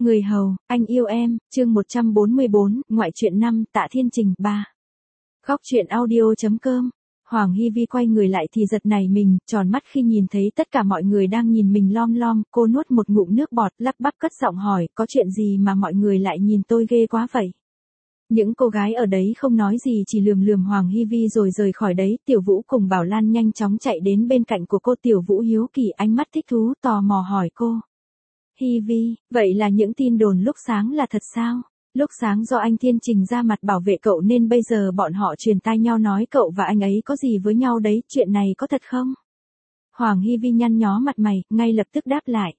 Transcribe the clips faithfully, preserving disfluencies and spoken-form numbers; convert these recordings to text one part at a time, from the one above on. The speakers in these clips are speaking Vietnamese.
Người hầu, anh yêu em, chương một trăm bốn mươi bốn, ngoại truyện năm, Tạ Thiên Trình, ba. Góc truyện audio.com. Hoàng Hy Vi quay người lại thì giật nảy mình, tròn mắt khi nhìn thấy tất cả mọi người đang nhìn mình lom lom, cô nuốt một ngụm nước bọt, lắp bắp cất giọng hỏi, có chuyện gì mà mọi người lại nhìn tôi ghê quá vậy? Những cô gái ở đấy không nói gì chỉ lườm lườm Hoàng Hy Vi rồi rời khỏi đấy. Tiểu Vũ cùng Bảo Lan nhanh chóng chạy đến bên cạnh của cô. Tiểu Vũ hiếu kỳ ánh mắt thích thú tò mò hỏi cô. Hy Vi, vậy là những tin đồn lúc sáng là thật sao? Lúc sáng do anh Thiên Trình ra mặt bảo vệ cậu nên bây giờ bọn họ truyền tai nhau nói cậu và anh ấy có gì với nhau đấy, chuyện này có thật không? Hoàng Hy Vi nhăn nhó mặt mày, ngay lập tức đáp lại.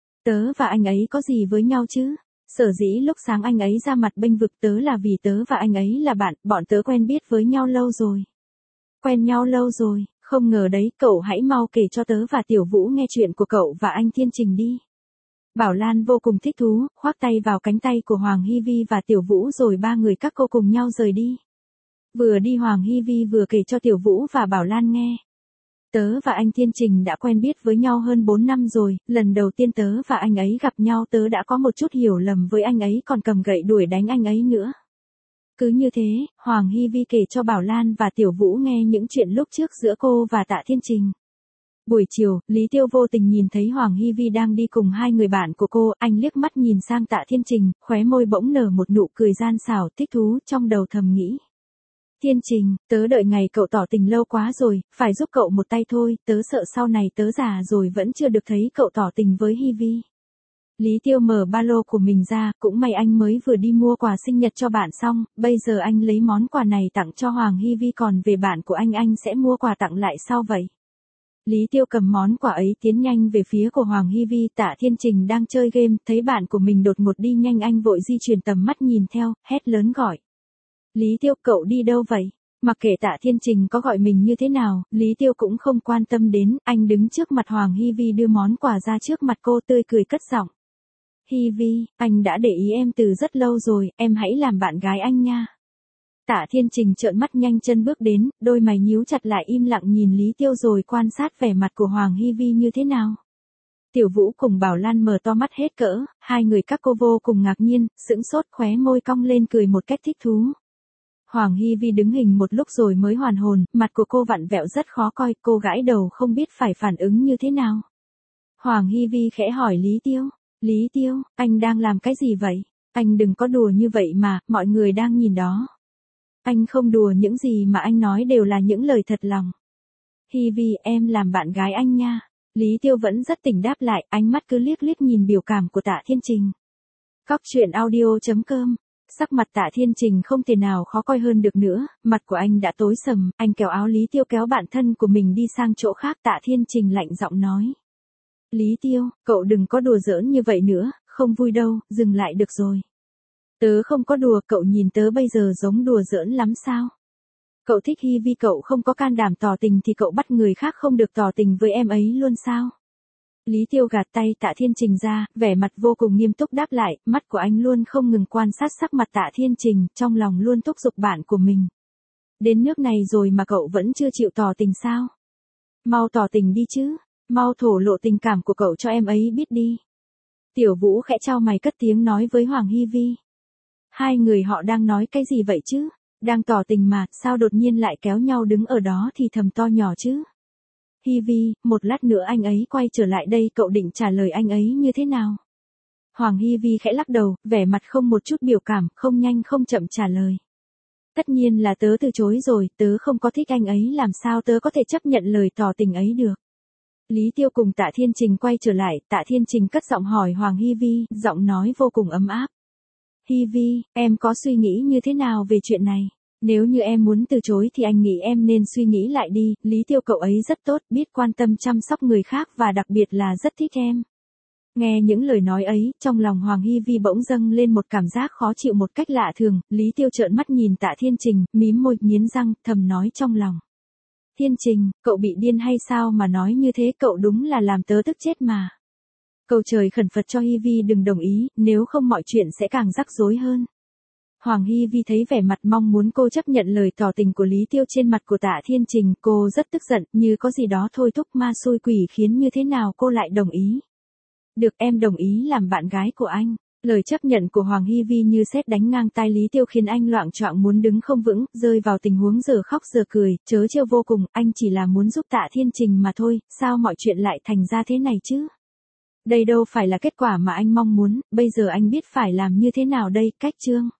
Tớ và anh ấy có gì với nhau chứ? Sở dĩ lúc sáng anh ấy ra mặt bênh vực tớ là vì tớ và anh ấy là bạn, bọn tớ quen biết với nhau lâu rồi. Quen nhau lâu rồi, không ngờ đấy, cậu hãy mau kể cho tớ và Tiểu Vũ nghe chuyện của cậu và anh Thiên Trình đi. Bảo Lan vô cùng thích thú, khoác tay vào cánh tay của Hoàng Hy Vi và Tiểu Vũ rồi ba người các cô cùng nhau rời đi. Vừa đi Hoàng Hy Vi vừa kể cho Tiểu Vũ và Bảo Lan nghe. Tớ và anh Thiên Trình đã quen biết với nhau hơn bốn năm rồi, lần đầu tiên tớ và anh ấy gặp nhau tớ đã có một chút hiểu lầm với anh ấy còn cầm gậy đuổi đánh anh ấy nữa. Cứ như thế, Hoàng Hy Vi kể cho Bảo Lan và Tiểu Vũ nghe những chuyện lúc trước giữa cô và Tạ Thiên Trình. Buổi chiều, Lý Tiêu vô tình nhìn thấy Hoàng Hy Vi đang đi cùng hai người bạn của cô, anh liếc mắt nhìn sang Tạ Thiên Trình, khóe môi bỗng nở một nụ cười gian xảo thích thú, trong đầu thầm nghĩ. Thiên Trình, tớ đợi ngày cậu tỏ tình lâu quá rồi, phải giúp cậu một tay thôi, tớ sợ sau này tớ già rồi vẫn chưa được thấy cậu tỏ tình với Hy Vi. Lý Tiêu mở ba lô của mình ra, cũng may anh mới vừa đi mua quà sinh nhật cho bạn xong, bây giờ anh lấy món quà này tặng cho Hoàng Hy Vi còn về bạn của anh anh sẽ mua quà tặng lại sau vậy. Lý Tiêu cầm món quà ấy tiến nhanh về phía của Hoàng Hy Vi. Tạ Thiên Trình đang chơi game, thấy bạn của mình đột ngột đi nhanh anh vội di chuyển tầm mắt nhìn theo, hét lớn gọi. Lý Tiêu, cậu đi đâu vậy? Mặc kệ Tạ Thiên Trình có gọi mình như thế nào, Lý Tiêu cũng không quan tâm đến, anh đứng trước mặt Hoàng Hy Vi đưa món quà ra trước mặt cô tươi cười cất giọng. Hy Vi, anh đã để ý em từ rất lâu rồi, em hãy làm bạn gái anh nha. Tạ Thiên Trình trợn mắt nhanh chân bước đến, đôi mày nhíu chặt lại im lặng nhìn Lý Tiêu rồi quan sát vẻ mặt của Hoàng Hy Vi như thế nào. Tiểu Vũ cùng Bảo Lan mở to mắt hết cỡ, hai người các cô vô cùng ngạc nhiên, sững sốt khóe môi cong lên cười một cách thích thú. Hoàng Hy Vi đứng hình một lúc rồi mới hoàn hồn, mặt của cô vặn vẹo rất khó coi, cô gãi đầu không biết phải phản ứng như thế nào. Hoàng Hy Vi khẽ hỏi Lý Tiêu, Lý Tiêu, anh đang làm cái gì vậy? Anh đừng có đùa như vậy mà, mọi người đang nhìn đó. Anh không đùa, những gì mà anh nói đều là những lời thật lòng. Hy Vi, em làm bạn gái anh nha. Lý Tiêu vẫn rất tỉnh đáp lại, ánh mắt cứ liếc liếc nhìn biểu cảm của Tạ Thiên Trình. Góc truyện audio.com. Sắc mặt Tạ Thiên Trình không thể nào khó coi hơn được nữa, mặt của anh đã tối sầm, anh kéo áo Lý Tiêu kéo bạn thân của mình đi sang chỗ khác. Tạ Thiên Trình lạnh giọng nói. Lý Tiêu, cậu đừng có đùa giỡn như vậy nữa, không vui đâu, dừng lại được rồi. Tớ không có đùa, cậu nhìn tớ bây giờ giống đùa giỡn lắm sao? Cậu thích Hy Vi, cậu không có can đảm tỏ tình thì cậu bắt người khác không được tỏ tình với em ấy luôn sao? Lý Tiêu gạt tay Tạ Thiên Trình ra, vẻ mặt vô cùng nghiêm túc đáp lại, mắt của anh luôn không ngừng quan sát sắc mặt Tạ Thiên Trình, trong lòng luôn thúc giục bạn của mình. Đến nước này rồi mà cậu vẫn chưa chịu tỏ tình sao? Mau tỏ tình đi chứ, mau thổ lộ tình cảm của cậu cho em ấy biết đi. Tiểu Vũ khẽ chau mày cất tiếng nói với Hoàng Hy Vi. Hai người họ đang nói cái gì vậy chứ? Đang tỏ tình mà, sao đột nhiên lại kéo nhau đứng ở đó thì thầm to nhỏ chứ? Hy Vi, một lát nữa anh ấy quay trở lại đây, cậu định trả lời anh ấy như thế nào? Hoàng Hy Vi khẽ lắc đầu, vẻ mặt không một chút biểu cảm, không nhanh không chậm trả lời. Tất nhiên là tớ từ chối rồi, tớ không có thích anh ấy, làm sao tớ có thể chấp nhận lời tỏ tình ấy được? Lý Tiêu cùng Tạ Thiên Trình quay trở lại, Tạ Thiên Trình cất giọng hỏi Hoàng Hy Vi, giọng nói vô cùng ấm áp. Hy Vi, em có suy nghĩ như thế nào về chuyện này? Nếu như em muốn từ chối thì anh nghĩ em nên suy nghĩ lại đi, Lý Tiêu cậu ấy rất tốt, biết quan tâm chăm sóc người khác và đặc biệt là rất thích em. Nghe những lời nói ấy, trong lòng Hoàng Hy Vi bỗng dâng lên một cảm giác khó chịu một cách lạ thường, Lý Tiêu trợn mắt nhìn Tạ Thiên Trình, mím môi, nghiến răng, thầm nói trong lòng. Thiên Trình, cậu bị điên hay sao mà nói như thế, cậu đúng là làm tớ tức chết mà. Cầu trời khẩn Phật cho Hy Vi đừng đồng ý, nếu không mọi chuyện sẽ càng rắc rối hơn. Hoàng Hy Vi thấy vẻ mặt mong muốn cô chấp nhận lời tỏ tình của Lý Tiêu trên mặt của Tạ Thiên Trình, cô rất tức giận, như có gì đó thôi thúc ma xui quỷ khiến như thế nào cô lại đồng ý. Được, em đồng ý làm bạn gái của anh. Lời chấp nhận của Hoàng Hy Vi như sét đánh ngang tai Lý Tiêu khiến anh loạng choạng muốn đứng không vững, rơi vào tình huống giờ khóc giờ cười, trớ trêu vô cùng, anh chỉ là muốn giúp Tạ Thiên Trình mà thôi, sao mọi chuyện lại thành ra thế này chứ? Đây đâu phải là kết quả mà anh mong muốn, bây giờ anh biết phải làm như thế nào đây, Cách Trương.